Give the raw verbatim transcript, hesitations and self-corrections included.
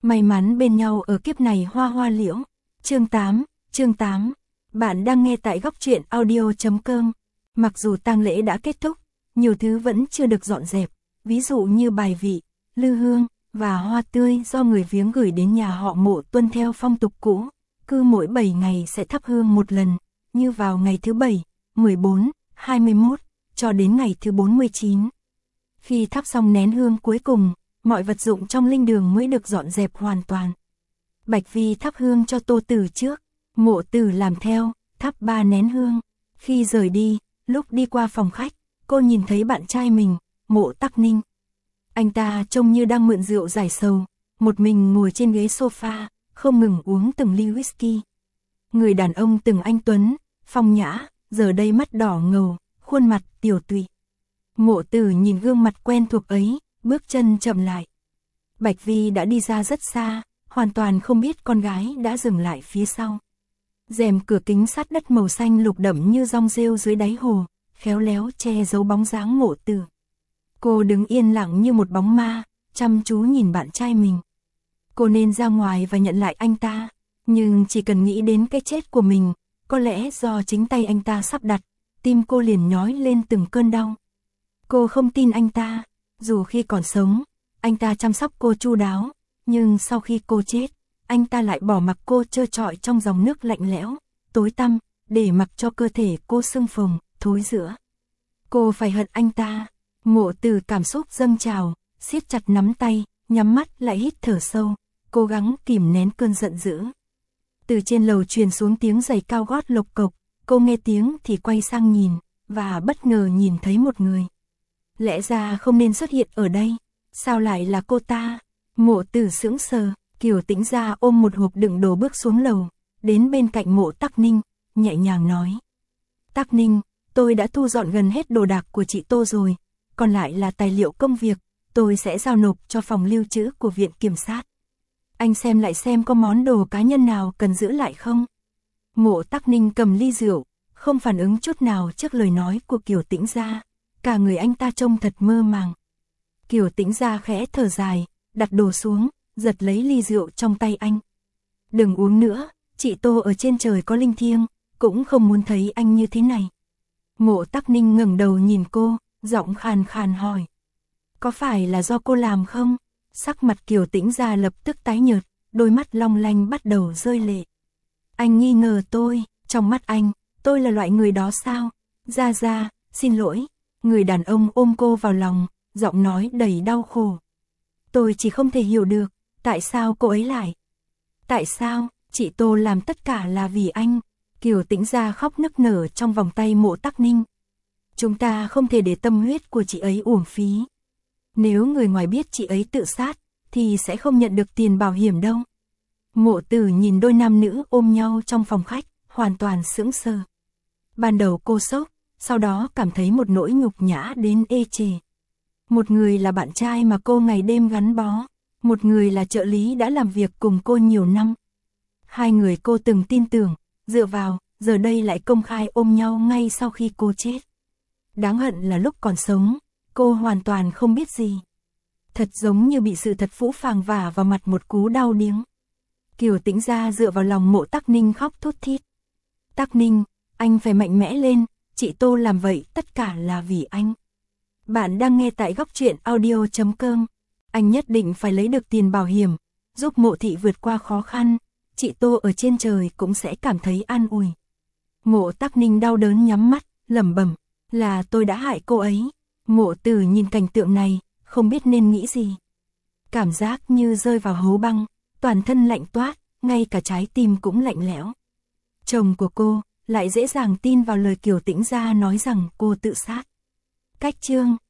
May mắn bên nhau ở kiếp này hoa hoa liễu. Chương tám, chương tám. Bạn đang nghe tại góc truyện audio chấm com. Mặc dù tang lễ đã kết thúc, nhiều thứ vẫn chưa được dọn dẹp, ví dụ như bài vị, lư hương và hoa tươi do người viếng gửi đến nhà họ Mộ tuân theo phong tục cũ, cứ mỗi bảy ngày sẽ thắp hương một lần, như vào ngày thứ bảy, mười bốn, hai mươi mốt, cho đến ngày thứ bốn mươi chín. Khi thắp xong nén hương cuối cùng, mọi vật dụng trong linh đường mới được dọn dẹp hoàn toàn. Bạch Vi thắp hương cho Tô Tử trước, Mộ Tử làm theo, thắp ba nén hương. Khi rời đi, lúc đi qua phòng khách, cô nhìn thấy bạn trai mình, Mộ Tắc Ninh. Anh ta trông như đang mượn rượu giải sầu, một mình ngồi trên ghế sofa, không ngừng uống từng ly whisky. Người đàn ông từng anh tuấn, phong nhã, giờ đây mắt đỏ ngầu, khuôn mặt tiểu tụy. Mộ Tử nhìn gương mặt quen thuộc ấy, bước chân chậm lại. Bạch Vi đã đi ra rất xa, hoàn toàn không biết con gái đã dừng lại phía sau. Rèm cửa kính sắt đất màu xanh lục đậm như rong rêu dưới đáy hồ, khéo léo che giấu bóng dáng Mộ Tử. Cô đứng yên lặng như một bóng ma, chăm chú nhìn bạn trai mình. Cô nên ra ngoài và nhận lại anh ta, nhưng chỉ cần nghĩ đến cái chết của mình, có lẽ do chính tay anh ta sắp đặt, tim cô liền nhói lên từng cơn đau. Cô không tin anh ta, dù khi còn sống, anh ta chăm sóc cô chu đáo, nhưng sau khi cô chết, anh ta lại bỏ mặc cô trơ trọi trong dòng nước lạnh lẽo, tối tăm, để mặc cho cơ thể cô sưng phồng, thối rữa. Cô phải hận anh ta. Mộ Tử cảm xúc dâng trào, siết chặt nắm tay, nhắm mắt lại hít thở sâu, cố gắng kìm nén cơn giận dữ. Từ trên lầu truyền xuống tiếng giày cao gót lộc cộc, cô nghe tiếng thì quay sang nhìn, và bất ngờ nhìn thấy một người. Lẽ ra không nên xuất hiện ở đây, sao lại là cô ta? Mộ Tử sững sờ, Kiều Tĩnh Gia ôm một hộp đựng đồ bước xuống lầu, đến bên cạnh Mộ Tắc Ninh, nhẹ nhàng nói. Tắc Ninh, tôi đã thu dọn gần hết đồ đạc của chị Tô rồi, còn lại là tài liệu công việc, tôi sẽ giao nộp cho phòng lưu trữ của viện kiểm sát. Anh xem lại xem có món đồ cá nhân nào cần giữ lại không? Mộ Tắc Ninh cầm ly rượu, không phản ứng chút nào trước lời nói của Kiều Tĩnh Gia, cả người anh ta trông thật mơ màng. Kiều Tĩnh Gia khẽ thở dài, đặt đồ xuống, giật lấy ly rượu trong tay anh. Đừng uống nữa, chị Tô ở trên trời có linh thiêng, cũng không muốn thấy anh như thế này. Mộ Tắc Ninh ngẩng đầu nhìn cô, giọng khàn khàn hỏi. Có phải là do cô làm không? Sắc mặt Kiều Tĩnh Gia lập tức tái nhợt, đôi mắt long lanh bắt đầu rơi lệ. Anh nghi ngờ tôi, trong mắt anh, tôi là loại người đó sao? Gia Gia, xin lỗi. Người đàn ông ôm cô vào lòng, giọng nói đầy đau khổ. Tôi chỉ không thể hiểu được, tại sao cô ấy lại? Tại sao, chị Tô làm tất cả là vì anh? Kiều Tĩnh Gia khóc nức nở trong vòng tay Mộ Tắc Ninh. Chúng ta không thể để tâm huyết của chị ấy uổng phí. Nếu người ngoài biết chị ấy tự sát, thì sẽ không nhận được tiền bảo hiểm đâu. Mộ Tử nhìn đôi nam nữ ôm nhau trong phòng khách, hoàn toàn sững sờ. Ban đầu cô sốc, sau đó cảm thấy một nỗi nhục nhã đến ê chề. Một người là bạn trai mà cô ngày đêm gắn bó, một người là trợ lý đã làm việc cùng cô nhiều năm. Hai người cô từng tin tưởng, dựa vào, giờ đây lại công khai ôm nhau ngay sau khi cô chết. Đáng hận là lúc còn sống, cô hoàn toàn không biết gì. Thật giống như bị sự thật phũ phàng vả vào mặt một cú đau điếng. Kiều Tĩnh Gia dựa vào lòng Mộ Tắc Ninh khóc thút thít. Tắc Ninh, anh phải mạnh mẽ lên, chị Tô làm vậy tất cả là vì anh. Bạn đang nghe tại góc truyện audio chấm com. Anh nhất định phải lấy được tiền bảo hiểm, giúp Mộ thị vượt qua khó khăn, chị Tô ở trên trời cũng sẽ cảm thấy an ủi. Mộ Tắc Ninh đau đớn nhắm mắt, lẩm bẩm, là tôi đã hại cô ấy. Mộ Tử nhìn cảnh tượng này, không biết nên nghĩ gì. Cảm giác như rơi vào hố băng, toàn thân lạnh toát, ngay cả trái tim cũng lạnh lẽo. Chồng của cô lại dễ dàng tin vào lời Kiều Tĩnh Gia nói rằng cô tự sát. Cách chương